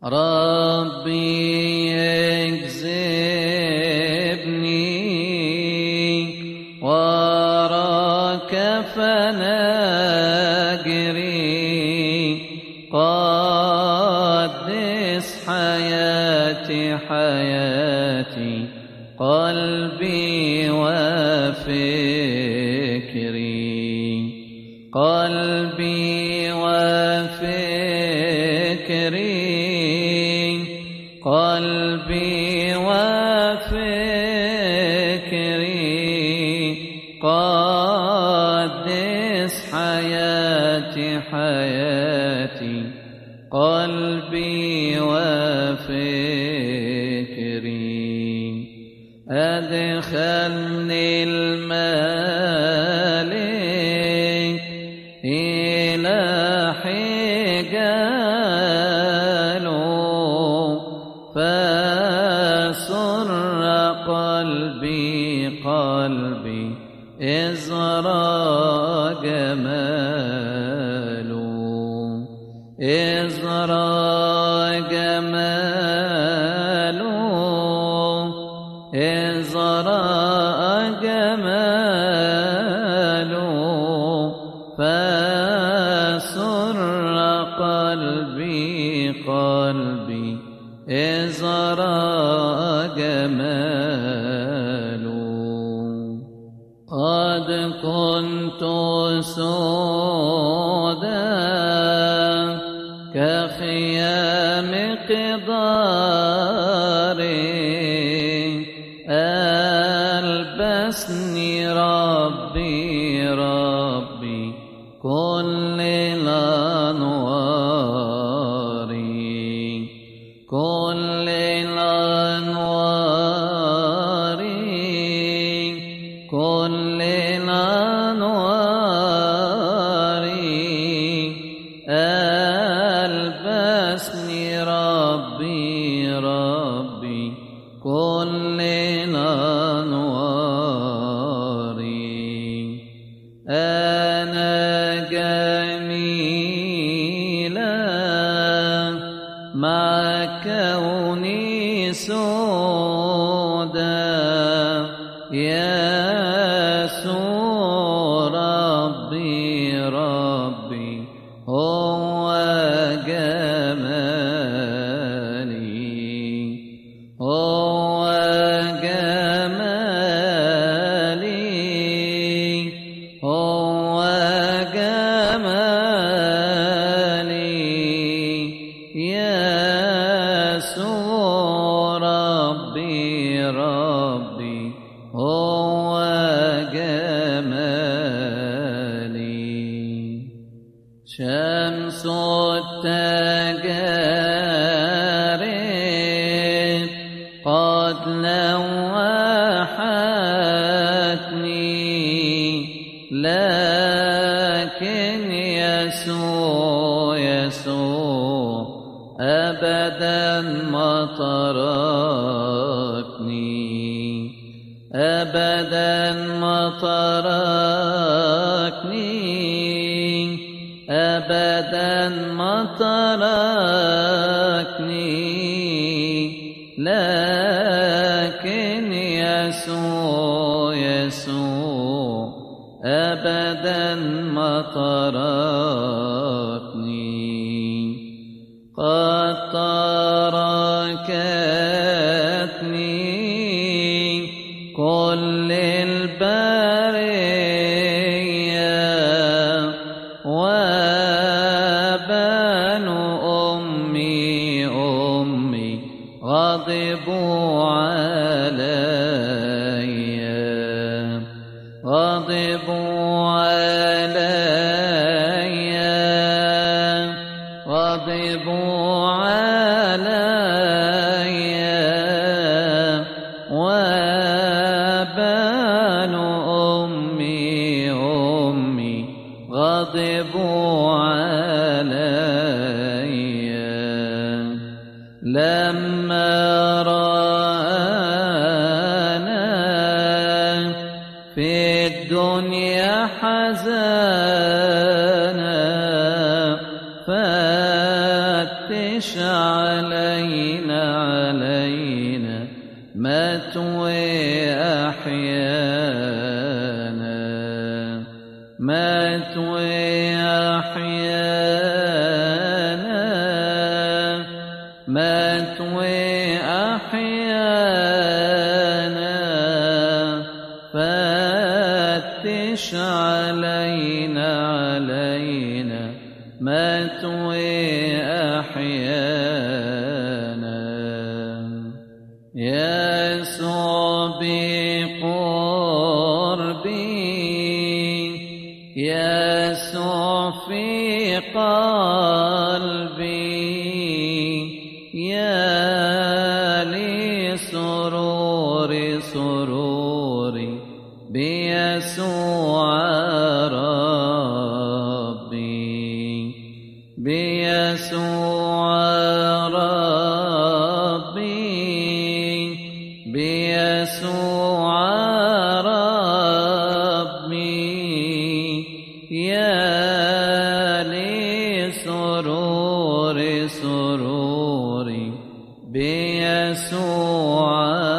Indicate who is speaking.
Speaker 1: ربي اجذبني وراك فنجري، قدس حياتي حياتي قلبي وفكري، قلبي وفكري، قلبي وفكري، قدس حياتي حياتي قلبي وفكري. أدخلني الملك إلى حجاله، فسر قلبي قلبي إذ رأى جماله، إذ رأى جماله، إذ رأى جماله، فسر قلبي قلبي إذ رأى جماله. قد كنت سودا كخيام قضاري، ألبسني ربي ربي كل الأنوار، كل الأنوار، كل الأنوار، ألبسني ربي ربي كل الأنوار. أنا جميلا مع كوني سودا، يسوع ربي ربي هو جمالي، هو جمالي، هو جمالي، يسوع ربي ربي هو جمالي. شمس التجارب قد لوحتني، لكن يسوع يسوع أبدا ما تركني، أبدا ما تركني، أبدا ما تركني، لكن يسوع يسوع أبدا ما تركني. قد تركتني كل البرية، وبنو أمي أمي غضبوا علي، غضبوا علي، غضبوا علي، وبنو أمي أمي غضبوا علي. لما رأنا في الدنيا حزانا، فاتنا فتش علينا متوي أحيانا متوي أحيانا متوي أحيانا فتش علينا متوي أحيانا يسوع بقربي يسوع في قلبي يا لي سروري بيسوع ربي بيسوع ربي بيسوع ربي يا لي سروري بيسوع